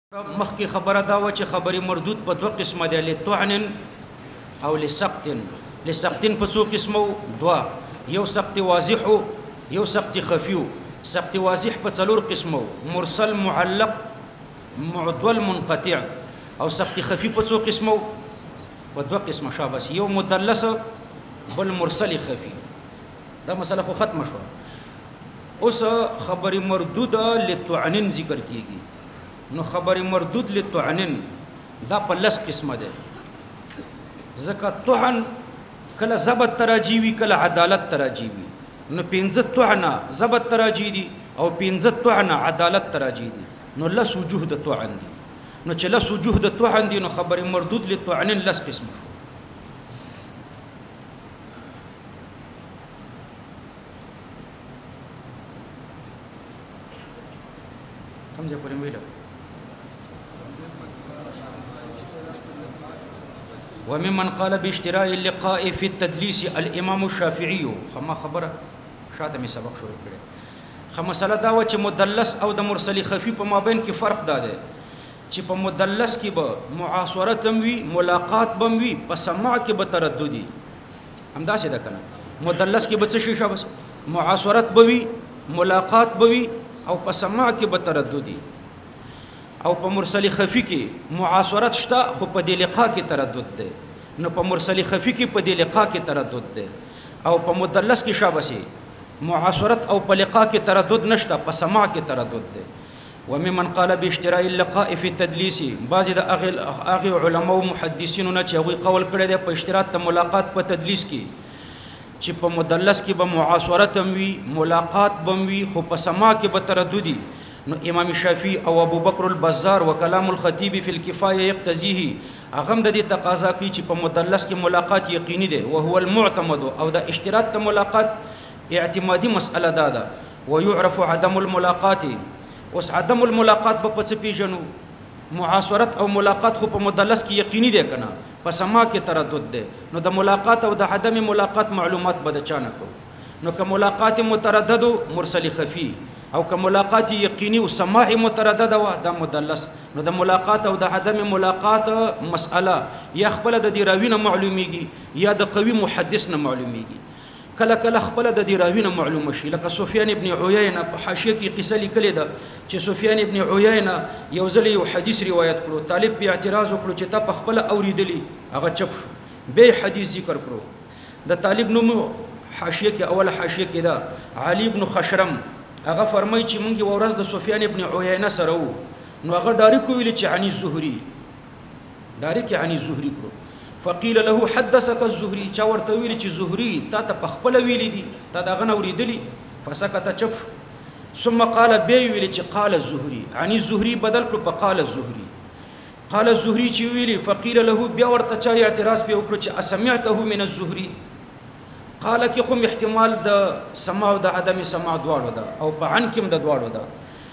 مخکې خبره دا و چې خبري مردود په دوه قسمه دي، لطعن او لسقط. لسقط په څو قسمو؟ دوه، یو سقط واضح یو سقط خفي. سقط واضح په څلور قسمو: مرسل، معلق، معضل، منقطع. او سقط خفي په څو قسمو؟ په دوه قسمه. شاباس، یو مدلس بل مرسل خفي. دا مسله خو ختمه شو. اوس خبري مردوده لطعنن ذکر کیږي. نو خبر مردود لطعنن دا په لس قسمه ده. ځکه طعن کله ضبط تراجی وي، کله عدالت تراجی وي. نو 15 طعنه ضبط تراجی دي او 15 طعنه عدالت تراجی دي. نو لس وجوه د طعن دي. نو چې لس وجوه د طعن دي، نو خبر مردود لطعنن لس قسمه شو. کوم ځای پورې ویل؟ وممن قال باشتراء اللقاء في التدليس الامام الشافعي. خما خبره شاته می سبق شروع کړي. خمسله دا و چې مدلس او د مرسل خفي په مابین کې فرق دا دی چې په مدلس کې به معاصره هم وي، ملاقات بم وي، په سماع کې به ترددي. همدا څه ده کنه؟ مدلس کې به څه شي؟ شابه معاصرت به وي، ملاقات به وي، او په سماع کې به ترددي. او په مرسل خفي کې معاصرت شته، خو په دې لقاء کې تردد ده. نو په مرسل خفي کې په دې لقاء کې تردد ده. او په مدلس کې شابسي معاصرت او په لقاء کې تردد نشته، په سماع کې تردد ده. وممن قال باشتراء اللقاء في التدليس، بعض د اغه علماء او محدثینو نه چې هغه قول کړی دی په اشتراط ته ملاقات په تدلیس کې، چې په مدلس کې به معاصرت هم وي، ملاقات بم وي، خو په سماع کې به ترددي. نو امام شافعي او ابو بکر البزار وکلام الخطيب في الكفايه يقتضيه، اغم د دې تقاضا کوي چې په مدلس کې ملاقات یقیني ده، او هو المعتمد. او د اشتراط ته ملاقات اعتمادي مسأله ده. ويعرف عدم الملاقات. اوس عدم الملاقات په څه پیژنو؟ معاصرت او ملاقات خو په مدلس کې یقیني ده کنه، په سما کې تردد ده. نو د ملاقات او د عدم ملاقات معلومات بد چانه کو. نو که ملاقات متردد مرسل خفي، او که ملاقات یقیني او سماع متردد و د مدلس. نو د ملاقات او د عدم ملاقات مسأله یا خپل د دی راوینه معلومیږي، یا د قوي محدث نه معلومیږي. کله کله خپل د دی راوینه معلومه شي. لکه سفیان ابن عیینه په حاشیه کې قصه لیکلې ده چې سفیان ابن عیینه یو ځل یو حدیث روایت کړو، طالب به اعتراض وکړو چې تا په خپل اوریدلی، هغه چپ شو، به حدیث ذکر کړو. د طالب نوم حاشیه کې اول حاشیه کې ده علي ابن خشرم. هغه فرمایي چې مونږ ورځ د سفیان ابن عیینه سره وو. نو هغه ډایرک ویل چې عنی الزهري، ډایرک عنی الزهري کړو. فقيل له حدثك الزهري، چا ورته ویل چې زهري تا ته په خپل ویل دي، تا دا غن اوریدلی. فسكت چپ شو. ثم قال بي ویل چې قال الزهري، عنی الزهري بدل کړ په قال الزهري. قال الزهري چې ویلي، فقيل له بیا ورته چا اعتراض به وکړ چې اسمعته من الزهري. قال کې خو احتمال د سماع او د عدم سماع دواړو ده، او په عن کې د دواړو ده،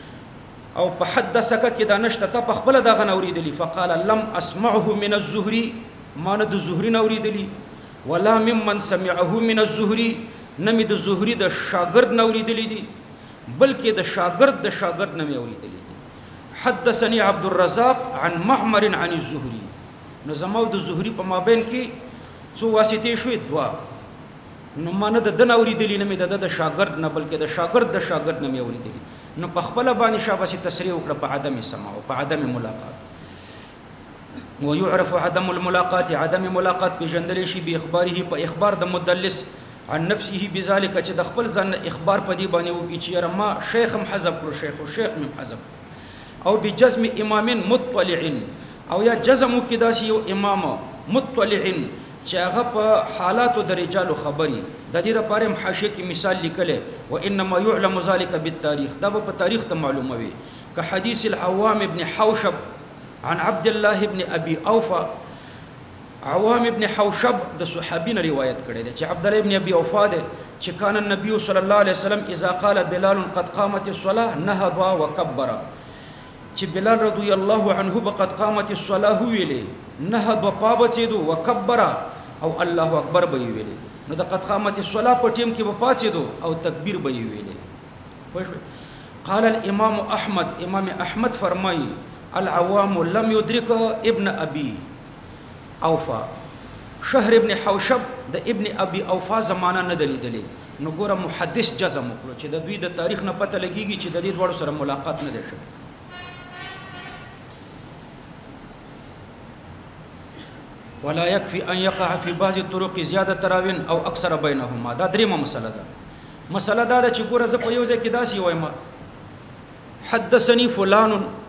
او په حدثک کې دا نشته، ته په خپل دا غن اوریدلی. فقال لم اسمعه من الزهري، ما نه د زهري نه اوریدلی، ولا ممن سمعه من الزهري، نمې د زهري د شاګرد نه اوریدلی دي، بلکې د شاګرد نه مې اوریدلی دي. حدثني عبد الرزاق عن معمر عن الزهري. نو زمو د زهري په مابین کې څو واسطې شوې؟ دوا. نو مانه د دن اوریدلی نه مې د شاګرد نه، بلکې د شاګرد نه مې اوریدلی. نو په خپل باندې شاباسي تصریح وکړه په عدم سماع او په عدم ملاقات. ويعرف عدم الملاقات، عدم ملاقات پیژندل شي به اخباره، په اخبار د مدلس عن نفسه بذلك، چې د خپل ځان اخبار په دی باندې وکي چې ما شیخ هم حذف کړو، شیخ او شیخ هم حذف. او بجزم امام مطلع، او یا جزم کې داسي یو امام مطلع چې هغه په حالات د رجال خبري. د دې لپاره هم حاشیه کې مثال لیکل، وانما يعلم ذلك بالتاريخ، دا په تاریخ ته معلومه وي. که حدیث العوام ابن حوشب عن عبد الله ابن ابي اوفى. عوام ابن حوشب د صحابین روایت کړی دی چې عبد الله ابن ابي اوفى ده چې کان النبي صلی الله علیه وسلم اذا قال بلال قد قامت الصلاه نهض وكبر، چې بلال رضی الله عنه بقد قامت الصلاه ویلې، نهض وپابڅېدو، وكبر او الله اکبر به ویلې. نو د قد قامت الصلاه په ټیم کې په پاتېدو او تکبیر به ویلې. قال الامام احمد، امام احمد فرمایي العوام لم يدرك ابن ابي اوفا شهر ابن حوشب د ابن ابي اوفا زمانہ نه دلیدلې نو ګوره محدث جزم وکړو چې د دوی د تاریخ نه پته لګیږي چې د دې دوړو سره ملاقات نه دی شوی. ولا يكفي ان يقع في بعض الطرق زياده راوين او اكثر بينهما. دا دریمه مسله ده. مسله دا چې ګوره زه په یو ځای کې داسې وایم حدثني فلان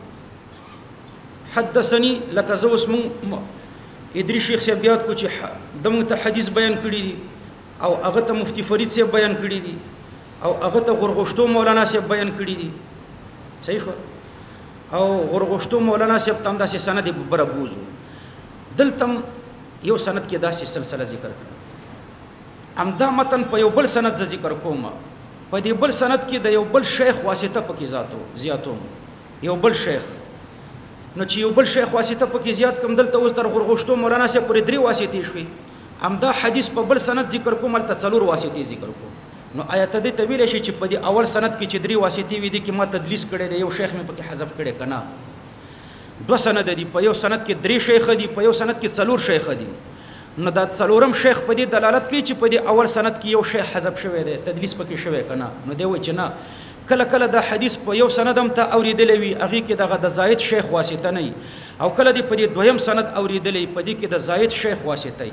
حدثني لکه زه اوس ادري شیخ صاحب یاد کو چې دمو ته حدیث بیان کړی دي او هغه ته مفتی فرید صاحب بیان کړی دي او هغه ته غرغشتو مولانا صاحب بیان کړی دي. صحیح شو. او غرغشتو مولانا صاحب تم داسې سند برابوزو دلتم یو سند کې داسې سلسله ذکر کړه. امدا متن په یو بل سند ذکر کوم په دې بل سند کې د یو بل شیخ واسطه پکې زیاتو یو بل شیخ نو چې یو بل شیخ واسطه پکې زیات کم دلته اوس تر غرغشتو مولانا صاحب پورې درې واسطې شوي. امدا حدیث په بل سند ذکر کوم الته څلور واسطې ذکر کوم. نو آیت دې طویل شي چې په دې اول سند کې چې درې واسطې وي دي کې ما تدلیس کړي دی یو شیخ مې پکې حذف کړي کنه. دو سند دي په یو سند کې درې شیخ دي په یو سند کې څلور شیخ دي. نو دا څلورم شیخ په دې دلالت کوي چې په دې اول سند کې یو شیخ حذف شوی دی تدلیس پکې شوی کنه. نو دی و چې نه کله کله دا حدیث په یو سند هم ته اوریدلې وي هغه کې دغه د زائد شیخ واسطه نه او کله دې په دې دویم سند اوریدلې په دې کې د زائد شیخ واسطه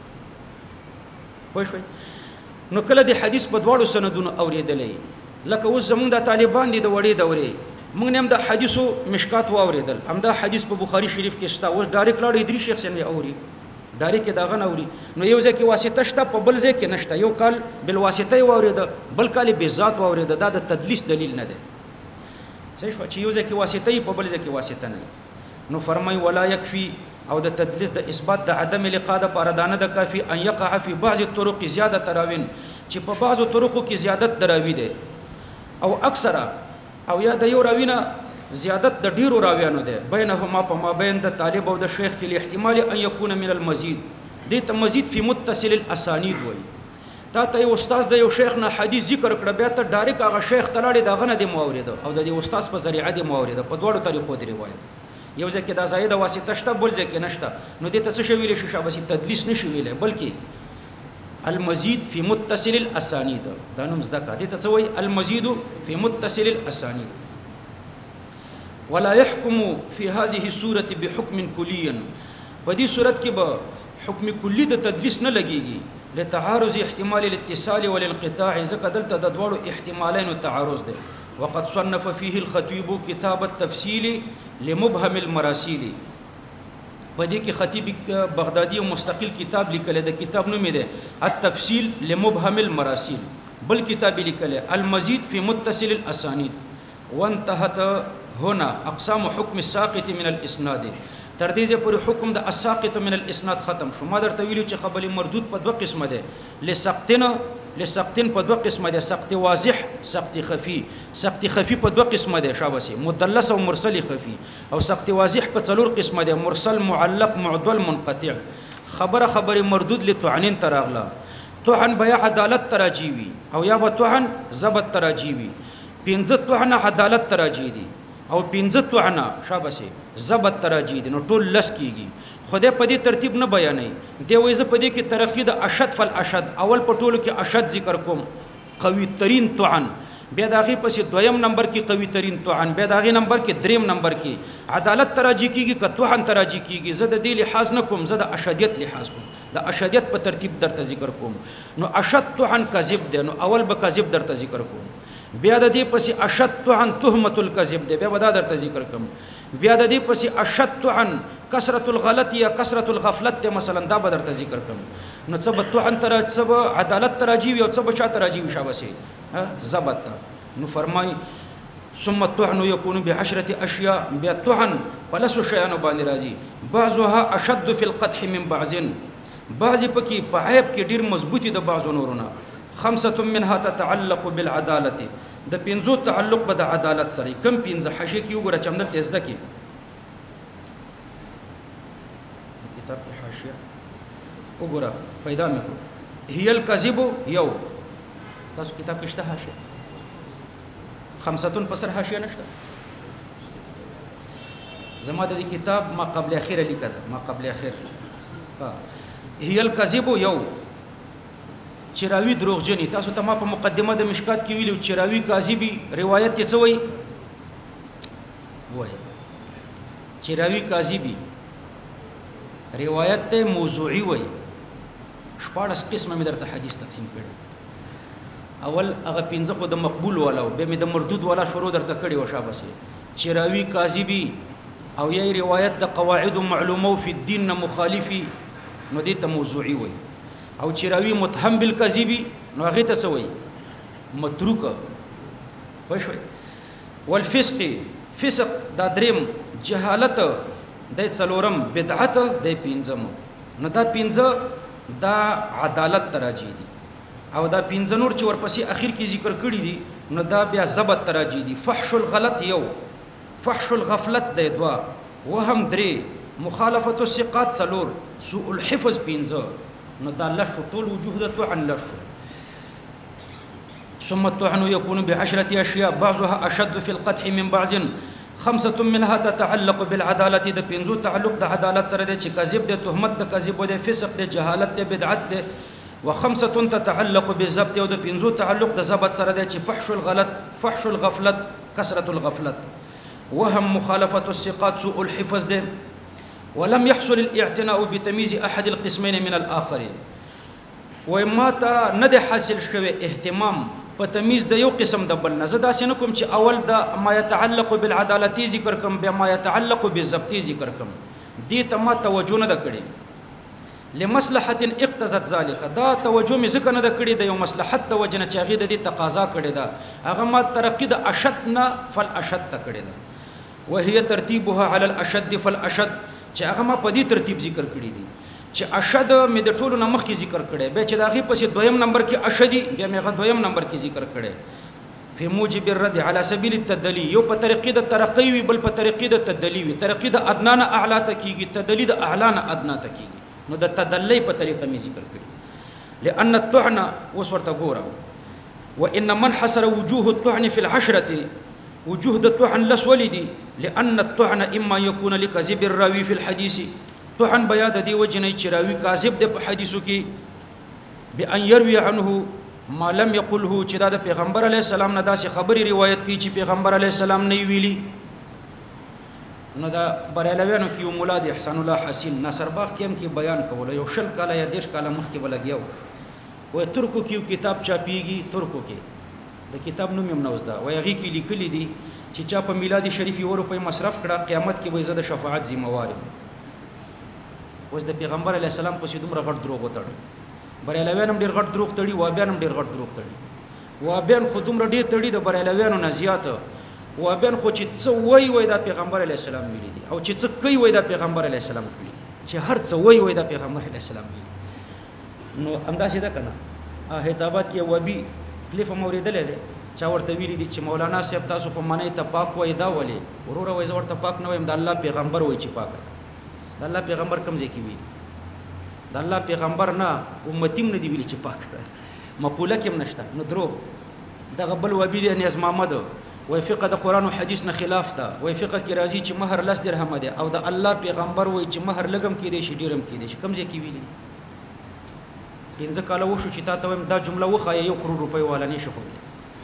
وي. نو کله دې حدیث په دواړو سندونو اوریدلې لکه اوس زمونږ د طالبان دي د وړې دورې موږ هم د حدیثو مشکات واوریدل هم دا حدیث په بخاری شریف کې شته اوس ډایرکټ لاړ ادري شیخ سن اوري ډایرکټ دا غن اوري نو یو ځکه واسطه شته په بل ځکه نشته یو کال بل واسطه واورید بل کال به ذات واورید دا د تدلیس دلیل نه دی. صحیح چې یو ځکه واسطه په بل ځکه واسطه نه. نو فرمای ولا يكفي او د تدلیس د اثبات د عدم لقاء د پردانه د کافی ان يقع في بعض الطرق زیاده تراوین چې په بعضو طرقو کې زیادت دراوی دی او اکثره او یا د یو راوینه زیادت د ډیرو راویانو ده بینهما په مابین د طالب او د شیخ کې احتمال ان يكون من المزید دې ته مزید فی متصل الاسانید وای. تا ته یو استاد د یو شیخ نه حدیث ذکر کړه بیا ته ډایرکټ هغه شیخ تلاړي دغه نه دی مورید او د دې استاد په ذریعہ دی مورید په دوړو طریقو دی روایت یو ځکه دا زائده واسطه شته بل ځکه نشته. نو دې ته څه شویل شي شابه تدلیس نشي ویلې بلکې المزید فی متصل الاسانید دا نوم زده کا دې ته څه وای المزید فی متصل الاسانید. ولا يحكم في هذه الصورة بحكم كلي بدي صورت کې به حکم کلی د تدلیس نه لګيږي لتعارض احتمال الاتصال والانقطاع ځکه دلته د دوړو احتمالین تعارض ده. وقد صنف فيه الخطيب كتاب التفصيل لمبهم المراسيل بدي کې خطیب بغدادي مستقل کتاب لیکل د کتاب نوم دی التفصيل لمبهم المراسيل بل کتاب لیکل المزید في متصل الاسانید وانتهت هنا اقسام حكم الساقط من الاسناد تر دې پورې حکم د الساقط من الاسناد ختم شو. ما درته ویلو چې خبر مردود په دوه قسمه ده لسقطن په دوه قسمه ده سقط واضح سقط خفي. سقط خفي په دوه قسمه ده شابسي مدلس او مرسل خفي او سقط واضح په څلور قسمه ده مرسل معلق معضل منقطع. خبر مردود لتعنين تراغلا طعن بیا عدالت تراجیوي او یا به طعن ضبط تراجیوي پنځه طعن عدالت تراجی دي او پنځه طعن شابسي ضبط تراجی دي. نو ټول لس کیږي خدای په دې ترتیب نه بیانې دی وایي زه په دې کې ترقی د اشد فل اشد اول په ټولو کې اشد ذکر کوم قوي ترين طعن بیا داغي پسې دویم نمبر کې قوي ترين طعن بیا داغي نمبر کې دریم نمبر کې عدالت تراجی کیږي که طعن تراجی کیږي زه د دې لحاظ نه کوم زه د اشدیت لحاظ کوم د اشدیت په ترتیب درته ذکر کوم. نو اشد طعن کذب دی نو اول به کذب درته ذکر کوم بیا د دې پسې اشد عن تهمه الكذب دی بیا ودا درته ذکر کوم بیا د دې پسې اشد عن کثرت الغلط یا کثرت الغفلت مثلا دا به درته ذکر کوم. نو څه به عن تر څه به عدالت تراجیوي او څه به چا تراجیوي شابسي ضبط. نو فرمای ثم الطعن يكون بعشرة اشياء بیا طعن پلس شیان باندې راځي بعضها اشد في القدح من بعض بعض پکې په عیب کې ډیر مضبوطی د بعضو نورونه. خمسه منها تتعلق بالعداله د پنځو تعلق به د عدالت سره کم پنځه حشې کې وګوره چمدل تزده کې کتاب کې حاشیه وګوره پیدا مې کو هي الكذب یو تاسو کتاب کې شته حاشیه خمسه پسر حاشیه نشته زما د کتاب ما قبل اخر لیکل ما قبل اخر هي الكذب یو چراوی دروغجنی تاسو ته ما په مقدمه د مشکات کې ویلو چراوی کاذبی روایت څه وای چراوی کاذبی روایت ته موضوعی وای شپارس قسمه مې درته حدیث تقسیم کړ اول هغه پنځه خو د مقبول والا به مې د مردود والا شروع درته کړی و شابه چراوی کاذبی او یې روایت د قواعد معلومه فی الدین مخالفی نو دې ته موضوعی وای او چراوی متهم بالکذبی نو هغه ته سوی متروک فشوي والفسق فسق دا دریم جهالت د څلورم بدعت د پنځم نو دا پنځه دا عدالت تراجی دي او دا پنځه نور چې ورپسې اخر کې ذکر کړی دي نو دا بیا ضبط تراجی دي فحش الغلط یو فحش الغفلت د دوا وهم درې مخالفت الثقات څلور سوء الحفظ پنځه نو دا لشو طول وجوه ده طعن لشو ثم الطعن يكون بعشرة أشياء بعضها أشد في القدح من بعض 5 منها تتعلق بالعدالة ده بينزو تعلق ده عدالة سره ده كذب ده تهمت ده كذب ده فسق ده جهالت ده بدعت ده و5 تتعلق بالضبط ده بينزو تعلق ده ضبط سره ده فحش الغلط فحش الغفلت كسرة الغفلت وهم مخالفة الثقات سوء الحفظ ده ولم يحصل الاعتناء بتمييز احد القسمين من الاخر وما تا ند حاصل شوه اهتمام په تمیز د یو قسم د بل نه زدا سينکم چې اول د ما يتعلق بالعدالتي ذکر کوم به ما يتعلق بالضبطي ذکر کوم دې ته ما توجه نه کړي لمصلحه اقتضت ذلك دا توجه مې ځکه نه کړي د یو مصلحت توجه نه چاغي د دې تقاضا کړي دا هغه ما ترقی د اشدنا فالاشد کړي دا وهي ترتيبها على الاشد فالاشد چې هغه ما په دې ترتیب ذکر کړی دي چې اشد مې د ټولو نمخ کې ذکر کړي به چې داغي پسې دویم نمبر کې اشدي بیا مې غو دویم نمبر کې ذکر کړي په موجب الرد على سبيل التدلي یو په طریقې د ترقی وی بل په طریقې د تدلی وی طریقې د ادنا نه اعلی ته کیږي تدلی د اعلی نه ادنا ته کیږي نو د تدلی په طریقه مې ذکر کړي لان الطعن وسورته ګوره وان من حصر وجوه الطعن في العشره وجوه الطعن لسولدي لأن الطعن إما يكون لكذب الراوي في الحديث طعن بياد دي وجني چراوي كاذب ده حديثو کې بأن يروي عنه ما لم يقله چې دا د پیغمبر علی السلام نه داسې خبري روایت کوي چې پیغمبر علی السلام نه ویلي نو دا بریلویانو کې مولا د احسان الله حسین نصرباغ کې هم کې بیان کول یو شل کاله یا دیش کاله مخکې بلګیو و ترکو کې کتاب چاپیږي ترکو کې د کتاب نوم هم نوز دا وایي کې لیکلي دي چې چا په میلادي شریف یو روپۍ مصرف کړه قیامت کې به زده شفاعت ذمہوار اوس د پیغمبر علی السلام په دومره غټ دروغ وتړي بریلویان هم ډیر غټ دروغ تړي وابیان هم ډیر غټ دروغ تړي وابیان خو دومره ډیر تړي د بریلویانو نه زیات وابیان خو چې څه وای د پیغمبر علی السلام ویلي دي او چې څه کوي وای د پیغمبر علی السلام کوي چې هر څه وای د پیغمبر علی السلام ویلي نو انداسې ده کنه هیتابات کې وابي کلیف موریدلې ده چا ورته ویلي دي چې مولانا صاحب تاسو خو منی ته پاک وای دا ولي وروره وای زه ورته پاک نه وایم د الله پیغمبر وای چې پاک د الله پیغمبر کوم ځای کې وی د الله پیغمبر نه امتیم نه دی ویلي چې پاک مقوله کې نشته نو درو دغه بل وبی دی نیاز محمد وای فقه د قران او حدیث نه خلاف ده وای فقه کې راځي چې مہر لس درهم ده او د الله پیغمبر وای چې مہر لګم کې دی شي ډیرم کې دی کوم ځای کې ویلي پنځه کاله وشو چې تا ته دا جمله وخایې 1 کروڑ روپۍ والا نشي کولی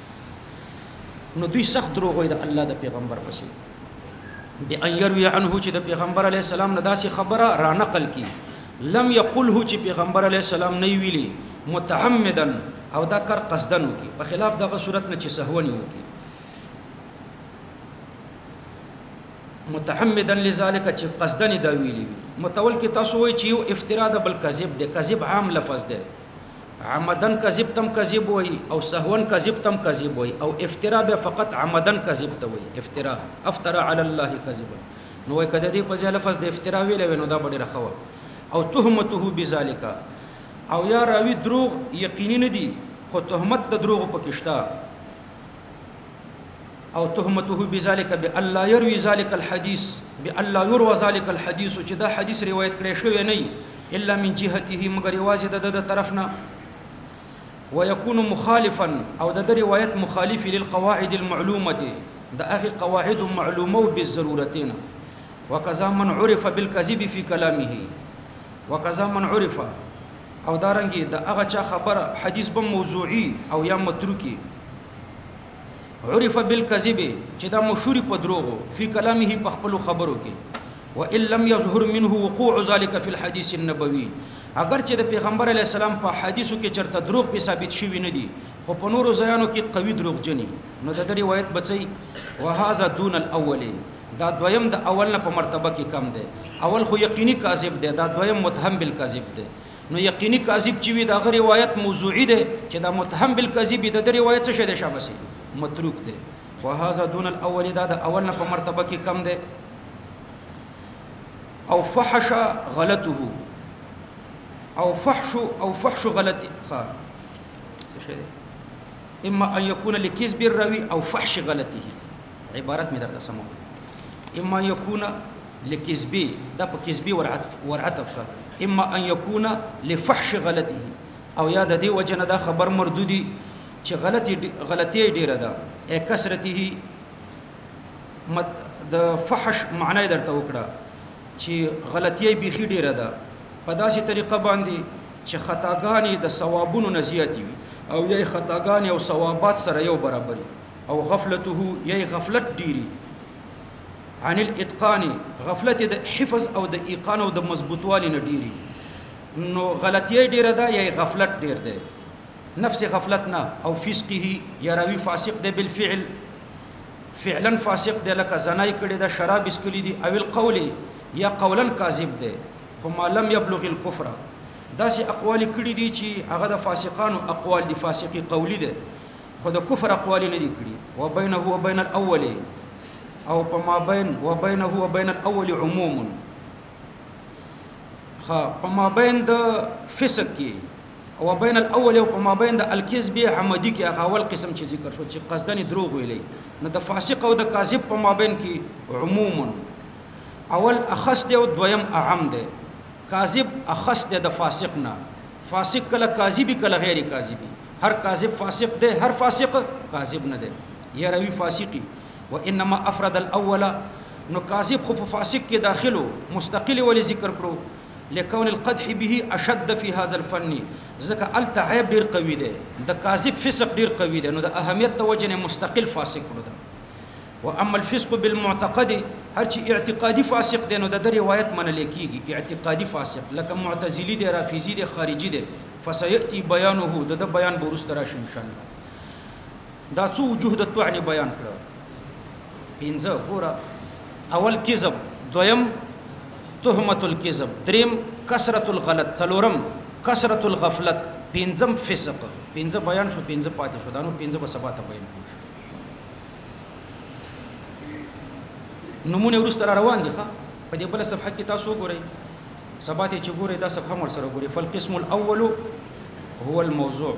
نو دوی سخت دروغ وای د الله د پیغمبر پسې بأن يروي عنه چې د پیغمبر علی السلام نه داسې خبره را نقل کی لم يقله چې پیغمبر علی السلام نه ویلي متعمدا او دا کار قصدن وکي په خلاف دغه صورت نه چې سهونی وکي متعمدا لذلك چې قصدن دا ویلي متول کې تاسو وای چې یو افترا د بل کذب ده کذب عام لفظ ده عمدن کذب تم کذب وای او سهون کذب تم کذب وای او افترا به فقط عمدن کذب ته وای افترا افترا علی الله کذبا نو وای کده دی په لفظ د افترا ویل نو دا ډیره خو او تهمته بذالک او یا راوی دروغ یقیني نه دی خو تهمت د دروغ پکښتا او تهمته بذالک بالله يروي ذلك الحديث بالله يروى ذلك الحديث چې دا حدیث روایت کړی شوی نه الا من جهته مگر واجد د طرفنا ويكون مخالفا او د روایت مخالف للقواعد المعلومه د اغه قواعد معلومه بالضرورتين وکذا من عرف بالکذب فی کلامه وکذا من عرف او دارنګي د هغه چا خبره حدیث به موضوعي او یا متروکی عرف بالکذب چې دا مشهور په دروغو فی کلامه په خپل خبرو کې وان لم يظهر منه وقوع ذلك في الحديث النبوي اگر چې د پیغمبر علی السلام په حدیثو کې چرته دروغ په ثابت شوی نه دي خو په نورو ځایانو کې قوي دروغ جني نو د روایت بچي وهذا دون الاول دا دویم د اول نه په مرتبه کې کم دی اول خو یقیني کاذب دی دا دویم متهم بالکذب دی نو یقیني کاذب چې وي دا غ روایت موضوعي دی چې دا متهم بالکذب دی د روایت څه شه دی شابسي متروک دی وهذا دون الاول دا د اول نه په مرتبه کې کم دی او فحش غلطه او فحش غلطه ها اما ان يكون لكذب الراوي او فحش غلطه عبارت می درته سمو اما ان يكون لكذب دا په کذبي ورعطف اما ان يكون لفحش غلطه او یا د دې وجنه دا خبر مردودي چې غلطي ډیره ده کثرته د فحش معنی درته وکړه چې غلطي بيخي ډیره ده په داسې طریقه باندې چې خطاګانې د ثوابونو نه زیاتې وي او یې خطاګانې او ثوابات سره یو برابري او غفلته یې غفلت ډیری عن الاتقان غفلت د حفظ او د ایقان او د مضبوطوالي نه ډیری نو غلطي ډیره ده یې غفلت ډیر ده نفس غفلت نه او فسقه یا راوي فاسق ده بالفعل فعلا فاسق ده لکه زنای کړي ده شراب اسکلی دي او القول یا قولا کاذب ده خو ما لم يبلغ الكفر داسې اقوال کړي دي چې هغه د فاسقانو اقوال دي فاسقي قولي ده خو د کفر اقوال نه دي کړي وبينه وبين الاول او پما بین وبينه وبين الاول عموم خا پما بین د فسق کې او بین الاول او پما بین د الکذب حمدی کې هغه اول قسم چې ذکر شو چې قصدن دروغ ویلې نه د فاسق او د کاذب پما بین کې عموم اول اخص دی او دویم اعم دی کاذب اخص دی د فاسق نه فاسق کله کاذبی کله غیر کاذبی هر کاذب فاسق دی هر فاسق کاذب نه دی یا روی فاسقی وانما افرد الاول نو کاذب خو فاسق کې داخلو مستقل ول ذکر کړو لکون القدح به اشد في هذا الفن ځکه التعيب ډیر قوي دی د کاذب فسق ډیر قوي دی نو د اهمیت توجه مستقل فاسق کړو دا واما الفسق بالمعتقد هر چې اعتقادي فاسق دی نو د روایت منل کیږي اعتقادي فاسق لکه معتزلی دی رافضی دی خارجی دی فسياتي بيانه د بیان برست راشي ان شاء الله دا څو وجوه د طعن بیان کړو پنځه پورا اول کذب دویم تهمت الكذب دریم کثرت الغلط څلورم کثرت الغفلت پنځم فسق پنځه بیان شو پنځه پاتې شو دا نو پنځه به سبا ته بیان کوو نمونه ورسته روان دي ښه په دې بل صفحه کې تاسو ګورئ سبا ته چې ګورئ دا صفحه مر سره ګورئ فالقسم الاول هو الموضوع